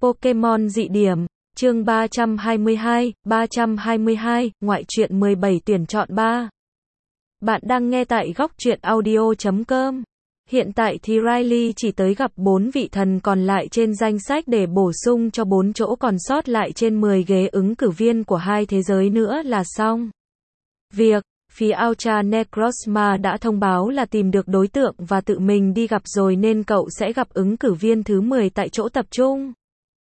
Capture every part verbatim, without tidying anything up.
Pokemon dị điểm, chương ba trăm hai mươi hai, ba trăm hai mươi hai, ngoại truyện mười bảy tuyển chọn ba. Bạn đang nghe tại góc truyện audio chấm com. Hiện tại thì Riley chỉ tới gặp bốn vị thần còn lại trên danh sách để bổ sung cho bốn chỗ còn sót lại trên mười ghế ứng cử viên của hai thế giới nữa là xong. Việc phía Ultra Necrozma đã thông báo là tìm được đối tượng và tự mình đi gặp rồi nên cậu sẽ gặp ứng cử viên thứ mười tại chỗ tập trung.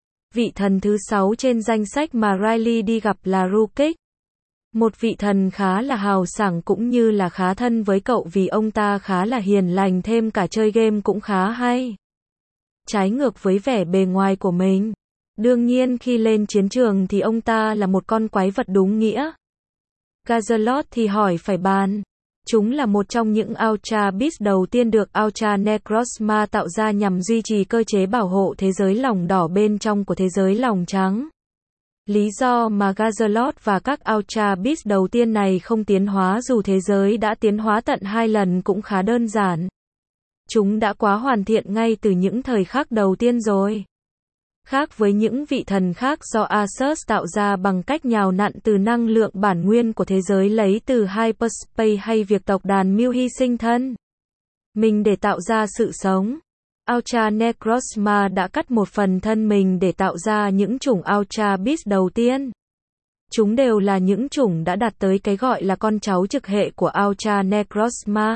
Vị thần thứ sáu trên danh sách mà Riley đi gặp là Rukik. Một vị thần khá là hào sảng cũng như là khá thân với cậu vì ông ta khá là hiền lành, thêm cả chơi game cũng khá hay. Trái ngược với vẻ bề ngoài của mình. Đương nhiên khi lên chiến trường thì ông ta là một con quái vật đúng nghĩa. Gazalot thì hỏi phải bàn. Chúng là một trong những Ultra Beast đầu tiên được Ultra Necrozma tạo ra nhằm duy trì cơ chế bảo hộ thế giới lòng đỏ bên trong của thế giới lòng trắng. Lý do mà Gazalot và các Ultra Beast đầu tiên này không tiến hóa dù thế giới đã tiến hóa tận hai lần cũng khá đơn giản. Chúng đã quá hoàn thiện ngay từ những thời khắc đầu tiên rồi. Khác với những vị thần khác do Asus tạo ra bằng cách nhào nặn từ năng lượng bản nguyên của thế giới lấy từ Hyperspace hay việc tộc đàn Mew hy sinh thân mình để tạo ra sự sống, Ultra Necrozma đã cắt một phần thân mình để tạo ra những chủng Ultra Beast đầu tiên. Chúng đều là những chủng đã đạt tới cái gọi là con cháu trực hệ của Ultra Necrozma.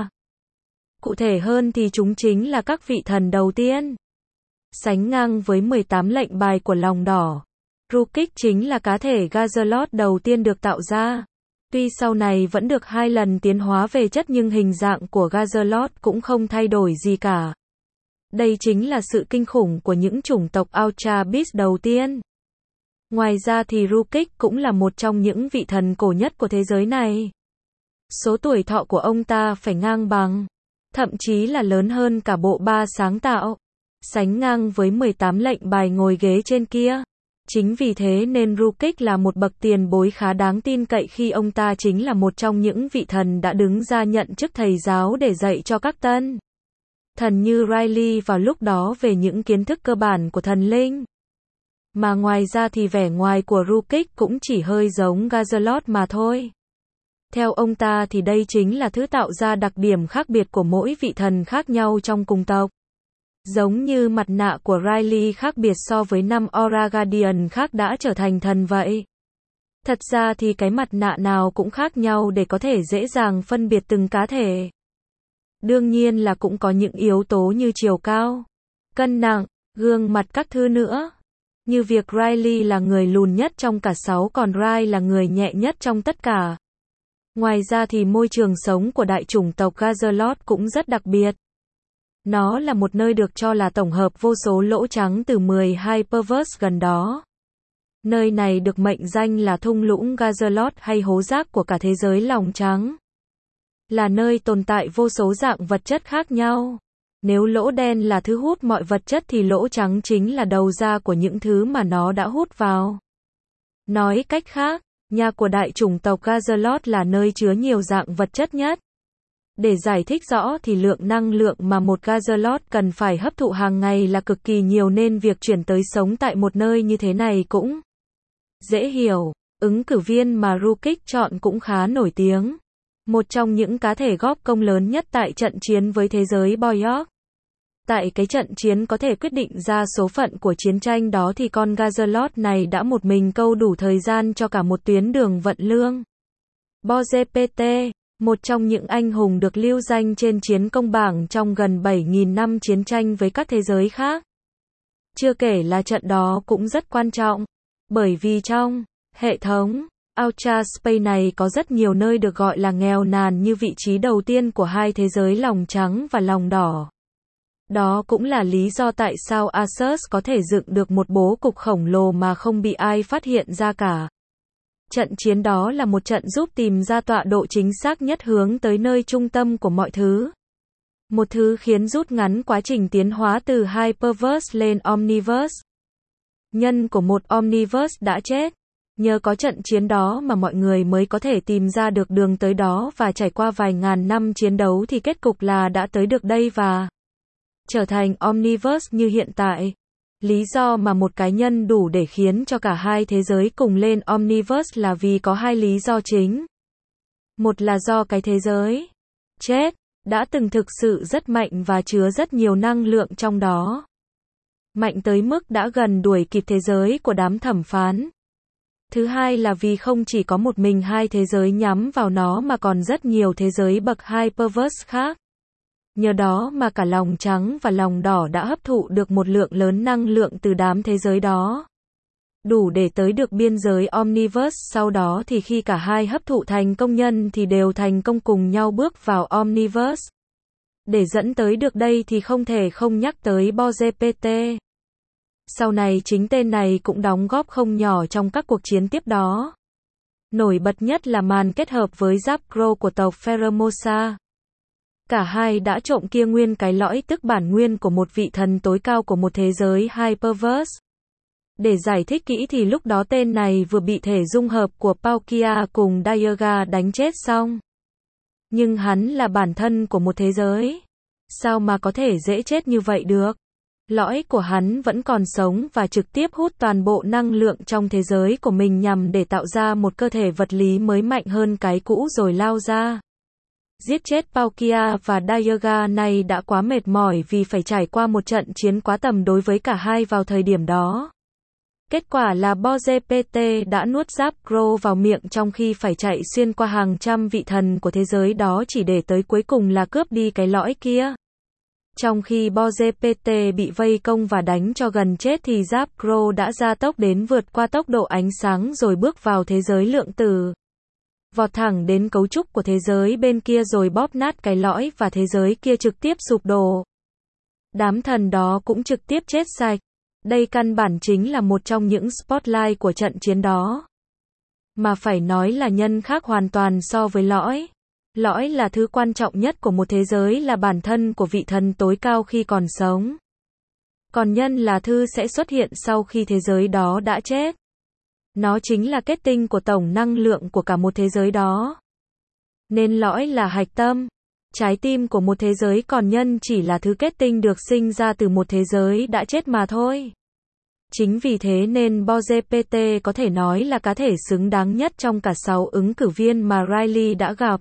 Cụ thể hơn thì chúng chính là các vị thần đầu tiên. Sánh ngang với mười tám lệnh bài của lòng đỏ, Rukik chính là cá thể Gazalot đầu tiên được tạo ra. Tuy sau này vẫn được hai lần tiến hóa về chất nhưng hình dạng của Gazalot cũng không thay đổi gì cả. Đây chính là sự kinh khủng của những chủng tộc Ultra Beast đầu tiên. Ngoài ra thì Rukik cũng là một trong những vị thần cổ nhất của thế giới này. Số tuổi thọ của ông ta phải ngang bằng, thậm chí là lớn hơn cả bộ ba sáng tạo. Sánh ngang với mười tám lệnh bài ngồi ghế trên kia. Chính vì thế nên Rukik là một bậc tiền bối khá đáng tin cậy khi ông ta chính là một trong những vị thần đã đứng ra nhận chức thầy giáo để dạy cho các tân thần như Riley vào lúc đó về những kiến thức cơ bản của thần linh. Mà ngoài ra thì vẻ ngoài của Rukik cũng chỉ hơi giống Gazalot mà thôi. Theo ông ta thì đây chính là thứ tạo ra đặc điểm khác biệt của mỗi vị thần khác nhau trong cùng tộc. Giống như mặt nạ của Riley khác biệt so với năm Aura Guardian khác đã trở thành thần vậy. Thật ra thì cái mặt nạ nào cũng khác nhau để có thể dễ dàng phân biệt từng cá thể. Đương nhiên là cũng có những yếu tố như chiều cao, cân nặng, gương mặt các thứ nữa. Như việc Riley là người lùn nhất trong cả sáu còn Rai là người nhẹ nhất trong tất cả. Ngoài ra thì môi trường sống của đại chủng tộc Gazalot cũng rất đặc biệt. Nó là một nơi được cho là tổng hợp vô số lỗ trắng từ mười Hyperverse gần đó. Nơi này được mệnh danh là thung lũng Gazalot hay hố rác của cả thế giới lòng trắng. Là nơi tồn tại vô số dạng vật chất khác nhau. Nếu lỗ đen là thứ hút mọi vật chất thì lỗ trắng chính là đầu ra của những thứ mà nó đã hút vào. Nói cách khác, nhà của đại chủng tộc Gazalot là nơi chứa nhiều dạng vật chất nhất. Để giải thích rõ thì lượng năng lượng mà một Gazalot cần phải hấp thụ hàng ngày là cực kỳ nhiều nên việc chuyển tới sống tại một nơi như thế này cũng dễ hiểu. Ứng cử viên mà Rukik chọn cũng khá nổi tiếng. Một trong những cá thể góp công lớn nhất tại trận chiến với thế giới Boyok. Tại cái trận chiến có thể quyết định ra số phận của chiến tranh đó thì con Gazalot này đã một mình câu đủ thời gian cho cả một tuyến đường vận lương. Boze pê tê, một trong những anh hùng được lưu danh trên chiến công bảng trong gần bảy nghìn năm chiến tranh với các thế giới khác. Chưa kể là trận đó cũng rất quan trọng, bởi vì trong hệ thống Ultra Space này có rất nhiều nơi được gọi là nghèo nàn như vị trí đầu tiên của hai thế giới lòng trắng và lòng đỏ. Đó cũng là lý do tại sao Asus có thể dựng được một bố cục khổng lồ mà không bị ai phát hiện ra cả. Trận chiến đó là một trận giúp tìm ra tọa độ chính xác nhất hướng tới nơi trung tâm của mọi thứ. Một thứ khiến rút ngắn quá trình tiến hóa từ Hyperverse lên Omniverse. Nhân của một Omniverse đã chết. Nhờ có trận chiến đó mà mọi người mới có thể tìm ra được đường tới đó và trải qua vài ngàn năm chiến đấu thì kết cục là đã tới được đây và trở thành Omniverse như hiện tại. Lý do mà một cá nhân đủ để khiến cho cả hai thế giới cùng lên Omniverse là vì có hai lý do chính. Một là do cái thế giới chết đã từng thực sự rất mạnh và chứa rất nhiều năng lượng trong đó. Mạnh tới mức đã gần đuổi kịp thế giới của đám thẩm phán. Thứ hai là vì không chỉ có một mình hai thế giới nhắm vào nó mà còn rất nhiều thế giới bậc Hyperverse khác. Nhờ đó mà cả lòng trắng và lòng đỏ đã hấp thụ được một lượng lớn năng lượng từ đám thế giới đó. Đủ để tới được biên giới Omniverse, sau đó thì khi cả hai hấp thụ thành công nhân thì đều thành công cùng nhau bước vào Omniverse. Để dẫn tới được đây thì không thể không nhắc tới BoZePT. Sau này chính tên này cũng đóng góp không nhỏ trong các cuộc chiến tiếp đó. Nổi bật nhất là màn kết hợp với Zapcro của tộc Pheromosa. Cả hai đã trộm kia nguyên cái lõi tức bản nguyên của một vị thần tối cao của một thế giới Hyperverse. Để giải thích kỹ thì lúc đó tên này vừa bị thể dung hợp của Palkia cùng Dialga đánh chết xong. Nhưng hắn là bản thân của một thế giới. Sao mà có thể dễ chết như vậy được? Lõi của hắn vẫn còn sống và trực tiếp hút toàn bộ năng lượng trong thế giới của mình nhằm để tạo ra một cơ thể vật lý mới mạnh hơn cái cũ rồi lao ra. Giết chết Palkia và Dialga này đã quá mệt mỏi vì phải trải qua một trận chiến quá tầm đối với cả hai vào thời điểm đó. Kết quả là BoZePT đã nuốt Zapcro vào miệng trong khi phải chạy xuyên qua hàng trăm vị thần của thế giới đó chỉ để tới cuối cùng là cướp đi cái lõi kia. Trong khi BoZePT bị vây công và đánh cho gần chết thì Zapcro đã gia tốc đến vượt qua tốc độ ánh sáng rồi bước vào thế giới lượng tử. Vọt thẳng đến cấu trúc của thế giới bên kia rồi bóp nát cái lõi và thế giới kia trực tiếp sụp đổ. Đám thần đó cũng trực tiếp chết sạch. Đây căn bản chính là một trong những spotlight của trận chiến đó. Mà phải nói là nhân khác hoàn toàn so với lõi. Lõi là thứ quan trọng nhất của một thế giới là bản thân của vị thần tối cao khi còn sống. Còn nhân là thứ sẽ xuất hiện sau khi thế giới đó đã chết. Nó chính là kết tinh của tổng năng lượng của cả một thế giới đó. Nên lõi là hạch tâm, trái tim của một thế giới, còn nhân chỉ là thứ kết tinh được sinh ra từ một thế giới đã chết mà thôi. Chính vì thế nên BoZePT có thể nói là cá thể xứng đáng nhất trong cả sáu ứng cử viên mà Riley đã gặp.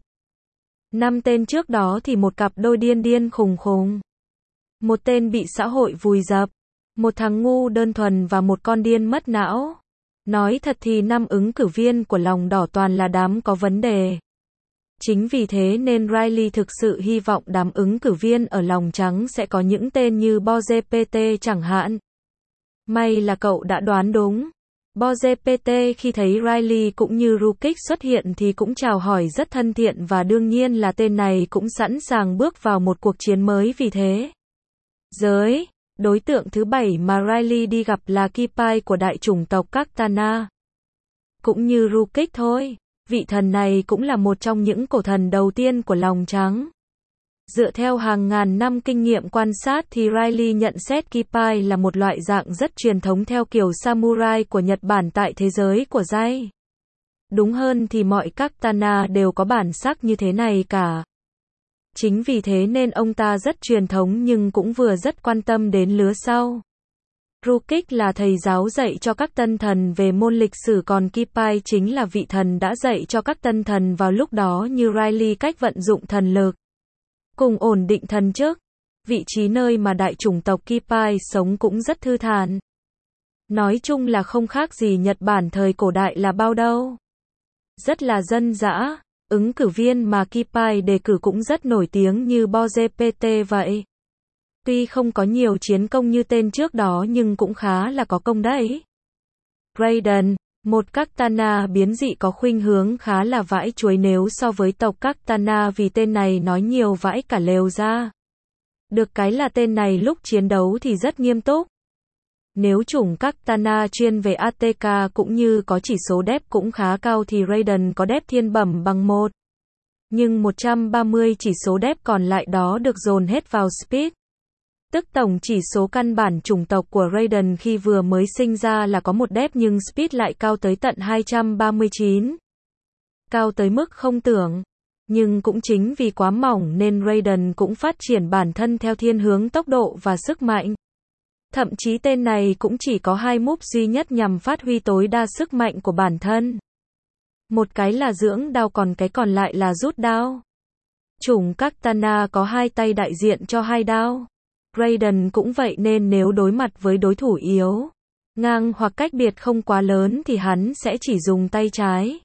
Năm tên trước đó thì một cặp đôi điên điên khùng khùng. Một tên bị xã hội vùi dập, một thằng ngu đơn thuần và một con điên mất não. Nói thật thì năm ứng cử viên của lòng đỏ toàn là đám có vấn đề. Chính vì thế nên Riley thực sự hy vọng đám ứng cử viên ở lòng trắng sẽ có những tên như BoZePT chẳng hạn. May là cậu đã đoán đúng. BoZePT khi thấy Riley cũng như Rukik xuất hiện thì cũng chào hỏi rất thân thiện và đương nhiên là tên này cũng sẵn sàng bước vào một cuộc chiến mới vì thế. Giới, đối tượng thứ bảy mà Riley đi gặp là Kipai của đại chủng tộc Kartana. Cũng như Rukik thôi, vị thần này cũng là một trong những cổ thần đầu tiên của lòng trắng. Dựa theo hàng ngàn năm kinh nghiệm quan sát thì Riley nhận xét Kipai là một loại dạng rất truyền thống theo kiểu samurai của Nhật Bản tại thế giới của Jai. Đúng hơn thì mọi Kartana đều có bản sắc như thế này cả. Chính vì thế nên ông ta rất truyền thống nhưng cũng vừa rất quan tâm đến lứa sau. Rukik là thầy giáo dạy cho các tân thần về môn lịch sử, còn Kipai chính là vị thần đã dạy cho các tân thần vào lúc đó như Riley cách vận dụng thần lực. Cùng ổn định thần chức. Vị trí nơi mà đại chủng tộc Kipai sống cũng rất thư thản. Nói chung là không khác gì Nhật Bản thời cổ đại là bao đâu. Rất là dân dã. Ứng cử viên mà Kipai đề cử cũng rất nổi tiếng như BoZePT vậy. Tuy không có nhiều chiến công như tên trước đó nhưng cũng khá là có công đấy. Raiden, một Kartana biến dị có khuynh hướng khá là vãi chuối nếu so với tộc Kartana vì tên này nói nhiều vãi cả lều ra. Được cái là tên này lúc chiến đấu thì rất nghiêm túc. Nếu chủng Kartana chuyên về a tê ca cũng như có chỉ số đép cũng khá cao thì Raiden có đép thiên bẩm bằng một. Nhưng một trăm ba mươi chỉ số đép còn lại đó được dồn hết vào Speed. Tức tổng chỉ số căn bản chủng tộc của Raiden khi vừa mới sinh ra là có một đép nhưng Speed lại cao tới tận hai trăm ba mươi chín. Cao tới mức không tưởng. Nhưng cũng chính vì quá mỏng nên Raiden cũng phát triển bản thân theo thiên hướng tốc độ và sức mạnh. Thậm chí tên này cũng chỉ có hai move duy nhất nhằm phát huy tối đa sức mạnh của bản thân. Một cái là dưỡng đao còn cái còn lại là rút đao. Chủng Katana có hai tay đại diện cho hai đao. Raiden cũng vậy nên nếu đối mặt với đối thủ yếu, ngang hoặc cách biệt không quá lớn thì hắn sẽ chỉ dùng tay trái.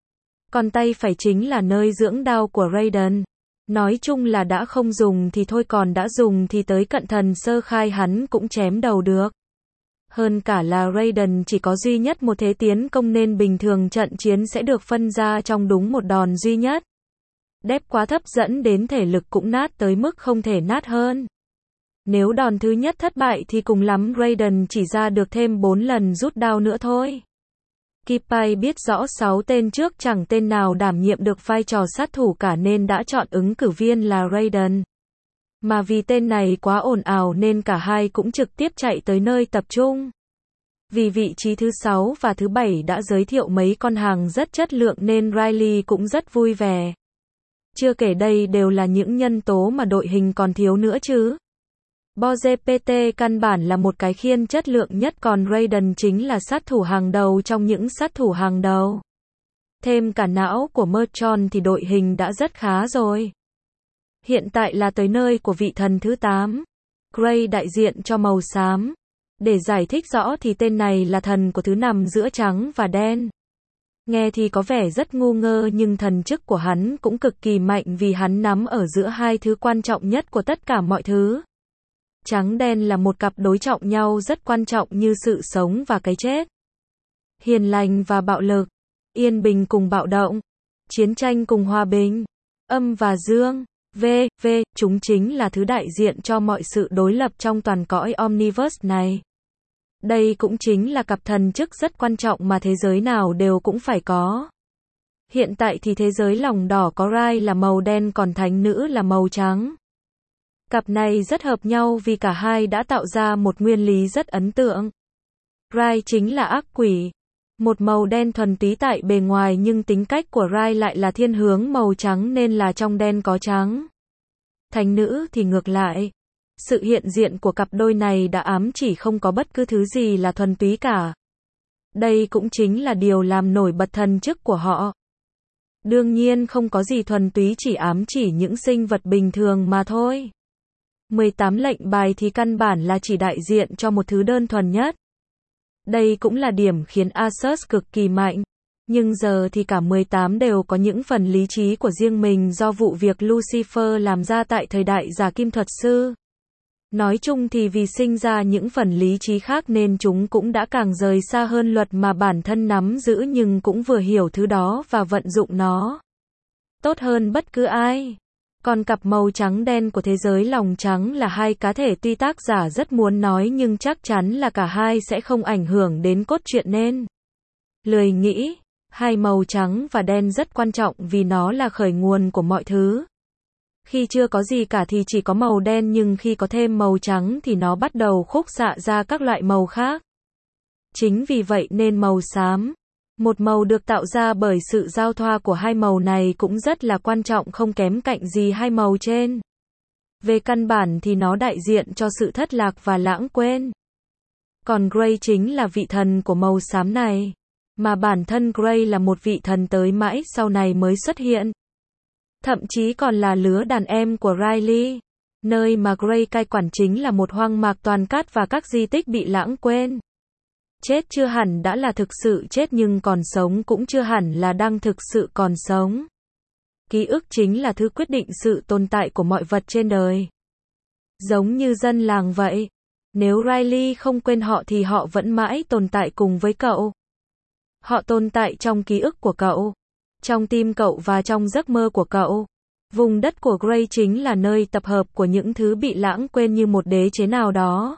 Còn tay phải chính là nơi dưỡng đao của Raiden. Nói chung là đã không dùng thì thôi còn đã dùng thì tới cận thần sơ khai hắn cũng chém đầu được. Hơn cả là Raiden chỉ có duy nhất một thế tiến công nên bình thường trận chiến sẽ được phân ra trong đúng một đòn duy nhất. Đép quá thấp dẫn đến thể lực cũng nát tới mức không thể nát hơn. Nếu đòn thứ nhất thất bại thì cùng lắm Raiden chỉ ra được thêm bốn lần rút đao nữa thôi. Kippai biết rõ sáu tên trước chẳng tên nào đảm nhiệm được vai trò sát thủ cả nên đã chọn ứng cử viên là Raiden. Mà vì tên này quá ồn ào nên cả hai cũng trực tiếp chạy tới nơi tập trung. Vì vị trí thứ sáu và thứ bảy đã giới thiệu mấy con hàng rất chất lượng nên Riley cũng rất vui vẻ. Chưa kể đây đều là những nhân tố mà đội hình còn thiếu nữa chứ. Boze pê tê căn bản là một cái khiên chất lượng nhất còn Raiden chính là sát thủ hàng đầu trong những sát thủ hàng đầu. Thêm cả não của Merchon thì đội hình đã rất khá rồi. Hiện tại là tới nơi của vị thần thứ tám. Gray đại diện cho màu xám. Để giải thích rõ thì tên này là thần của thứ nằm giữa trắng và đen. Nghe thì có vẻ rất ngu ngơ nhưng thần chức của hắn cũng cực kỳ mạnh vì hắn nắm ở giữa hai thứ quan trọng nhất của tất cả mọi thứ. Trắng đen là một cặp đối trọng nhau rất quan trọng như sự sống và cái chết. Hiền lành và bạo lực. Yên bình cùng bạo động. Chiến tranh cùng hòa bình. Âm và dương. V, V, chúng chính là thứ đại diện cho mọi sự đối lập trong toàn cõi Omniverse này. Đây cũng chính là cặp thần chức rất quan trọng mà thế giới nào đều cũng phải có. Hiện tại thì thế giới lòng đỏ có Rai là màu đen còn thánh nữ là màu trắng. Cặp này rất hợp nhau vì cả hai đã tạo ra một nguyên lý rất ấn tượng. Rai chính là ác quỷ. Một màu đen thuần túy tại bề ngoài nhưng tính cách của Rai lại là thiên hướng màu trắng nên là trong đen có trắng. Thánh nữ thì ngược lại. Sự hiện diện của cặp đôi này đã ám chỉ không có bất cứ thứ gì là thuần túy cả. Đây cũng chính là điều làm nổi bật thần chức của họ. Đương nhiên không có gì thuần túy chỉ ám chỉ những sinh vật bình thường mà thôi. mười tám lệnh bài thì căn bản là chỉ đại diện cho một thứ đơn thuần nhất. Đây cũng là điểm khiến Asus cực kỳ mạnh. Nhưng giờ thì cả mười tám đều có những phần lý trí của riêng mình do vụ việc Lucifer làm ra tại thời đại giả kim thuật sư. Nói chung thì vì sinh ra những phần lý trí khác nên chúng cũng đã càng rời xa hơn luật mà bản thân nắm giữ nhưng cũng vừa hiểu thứ đó và vận dụng nó. Tốt hơn bất cứ ai. Còn cặp màu trắng đen của thế giới lòng trắng là hai cá thể tuy tác giả rất muốn nói nhưng chắc chắn là cả hai sẽ không ảnh hưởng đến cốt truyện nên lười nghĩ. Hai màu trắng và đen rất quan trọng vì nó là khởi nguồn của mọi thứ. Khi chưa có gì cả thì chỉ có màu đen nhưng khi có thêm màu trắng thì nó bắt đầu khúc xạ ra các loại màu khác. Chính vì vậy nên màu xám, một màu được tạo ra bởi sự giao thoa của hai màu này cũng rất là quan trọng không kém cạnh gì hai màu trên. Về căn bản thì nó đại diện cho sự thất lạc và lãng quên. Còn Gray chính là vị thần của màu xám này. Mà bản thân Gray là một vị thần tới mãi sau này mới xuất hiện. Thậm chí còn là lứa đàn em của Riley. Nơi mà Gray cai quản chính là một hoang mạc toàn cát và các di tích bị lãng quên. Chết chưa hẳn đã là thực sự chết nhưng còn sống cũng chưa hẳn là đang thực sự còn sống. Ký ức chính là thứ quyết định sự tồn tại của mọi vật trên đời. Giống như dân làng vậy. Nếu Riley không quên họ thì họ vẫn mãi tồn tại cùng với cậu. Họ tồn tại trong ký ức của cậu, trong tim cậu và trong giấc mơ của cậu. Vùng đất của Gray chính là nơi tập hợp của những thứ bị lãng quên như một đế chế nào đó.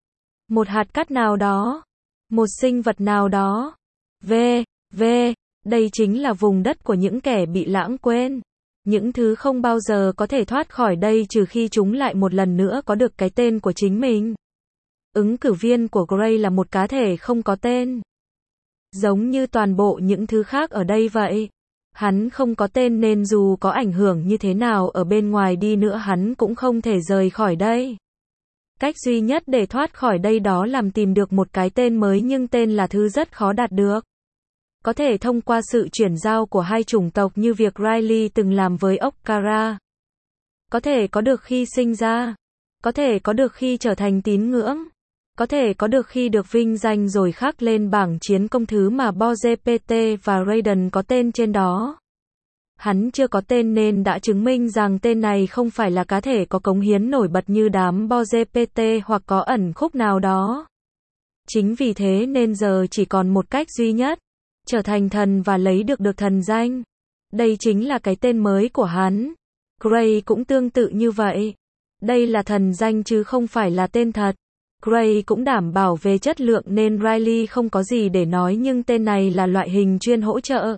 Một hạt cát nào đó. Một sinh vật nào đó. V, V, đây chính là vùng đất của những kẻ bị lãng quên. Những thứ không bao giờ có thể thoát khỏi đây trừ khi chúng lại một lần nữa có được cái tên của chính mình. Ứng cử viên của Gray là một cá thể không có tên. Giống như toàn bộ những thứ khác ở đây vậy. Hắn không có tên nên dù có ảnh hưởng như thế nào ở bên ngoài đi nữa hắn cũng không thể rời khỏi đây. Cách duy nhất để thoát khỏi đây đó làm tìm được một cái tên mới, nhưng tên là thứ rất khó đạt được. Có thể thông qua sự chuyển giao của hai chủng tộc như việc Riley từng làm với Okara. Có thể có được khi sinh ra. Có thể có được khi trở thành tín ngưỡng. Có thể có được khi được vinh danh rồi khắc lên bảng chiến công thứ mà Boze pê tê và Raiden có tên trên đó. Hắn chưa có tên nên đã chứng minh rằng tên này không phải là cá thể có cống hiến nổi bật như đám Boze pê tê hoặc có ẩn khúc nào đó. Chính vì thế nên giờ chỉ còn một cách duy nhất. Trở thành thần và lấy được được thần danh. Đây chính là cái tên mới của hắn. Gray cũng tương tự như vậy. Đây là thần danh chứ không phải là tên thật. Gray cũng đảm bảo về chất lượng nên Riley không có gì để nói, nhưng tên này là loại hình chuyên hỗ trợ.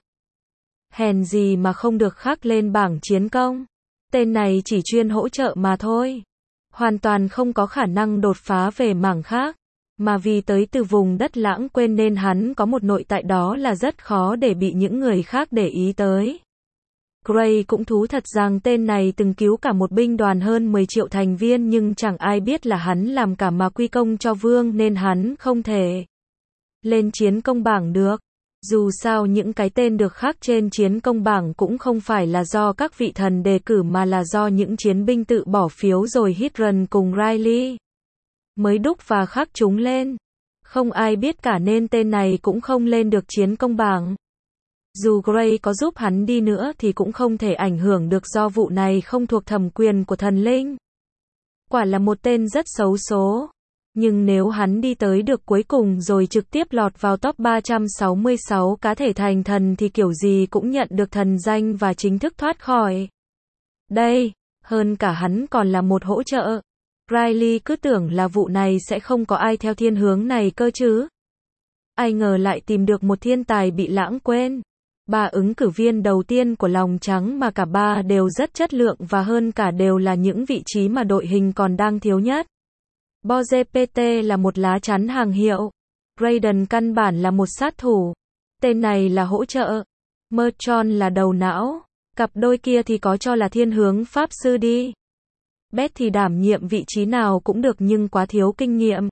Hèn gì mà không được khắc lên bảng chiến công. Tên này chỉ chuyên hỗ trợ mà thôi. Hoàn toàn không có khả năng đột phá về mảng khác. Mà vì tới từ vùng đất lãng quên nên hắn có một nội tại đó là rất khó để bị những người khác để ý tới. Gray cũng thú thật rằng tên này từng cứu cả một binh đoàn hơn mười triệu thành viên, nhưng chẳng ai biết là hắn làm cả mà quy công cho vương nên hắn không thể lên chiến công bảng được. Dù sao những cái tên được khắc trên chiến công bảng cũng không phải là do các vị thần đề cử mà là do những chiến binh tự bỏ phiếu rồi hit run cùng Riley mới đúc và khắc chúng lên. Không ai biết cả nên tên này cũng không lên được chiến công bảng. Dù Gray có giúp hắn đi nữa thì cũng không thể ảnh hưởng được do vụ này không thuộc thẩm quyền của thần linh. Quả là một tên rất xấu số. Nhưng nếu hắn đi tới được cuối cùng rồi trực tiếp lọt vào top ba trăm sáu mươi sáu cá thể thành thần thì kiểu gì cũng nhận được thần danh và chính thức thoát khỏi đây. Hơn cả hắn còn là một hỗ trợ. Riley cứ tưởng là vụ này sẽ không có ai theo thiên hướng này cơ chứ. Ai ngờ lại tìm được một thiên tài bị lãng quên. Ba ứng cử viên đầu tiên của lòng trắng mà cả ba đều rất chất lượng và hơn cả đều là những vị trí mà đội hình còn đang thiếu nhất. Boze pê tê là một lá chắn hàng hiệu. Raiden căn bản là một sát thủ. Tên này là hỗ trợ. Merchon là đầu não. Cặp đôi kia thì có cho là thiên hướng pháp sư đi. Beth thì đảm nhiệm vị trí nào cũng được nhưng quá thiếu kinh nghiệm.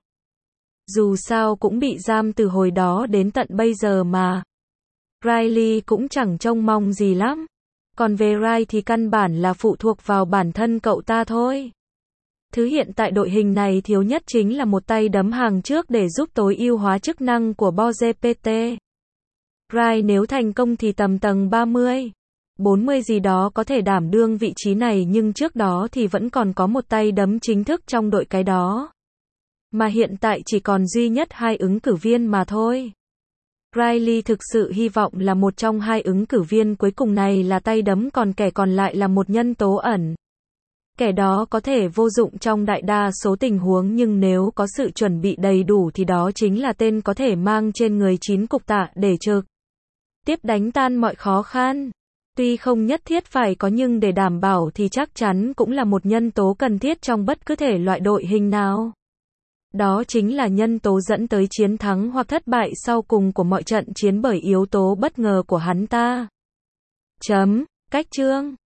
Dù sao cũng bị giam từ hồi đó đến tận bây giờ mà. Riley cũng chẳng trông mong gì lắm. Còn về Rai thì căn bản là phụ thuộc vào bản thân cậu ta thôi. Thứ hiện tại đội hình này thiếu nhất chính là một tay đấm hàng trước để giúp tối ưu hóa chức năng của Boze pê tê. Rai nếu thành công thì tầm tầng ba mươi, bốn mươi gì đó có thể đảm đương vị trí này, nhưng trước đó thì vẫn còn có một tay đấm chính thức trong đội cái đó. Mà hiện tại chỉ còn duy nhất hai ứng cử viên mà thôi. Riley thực sự hy vọng là một trong hai ứng cử viên cuối cùng này là tay đấm, còn kẻ còn lại là một nhân tố ẩn. Kẻ đó có thể vô dụng trong đại đa số tình huống, nhưng nếu có sự chuẩn bị đầy đủ thì đó chính là tên có thể mang trên người chín cục tạ để trực tiếp đánh tan mọi khó khăn. Tuy không nhất thiết phải có nhưng để đảm bảo thì chắc chắn cũng là một nhân tố cần thiết trong bất cứ thể loại đội hình nào. Đó chính là nhân tố dẫn tới chiến thắng hoặc thất bại sau cùng của mọi trận chiến bởi yếu tố bất ngờ của hắn ta. Chấm. Cách chương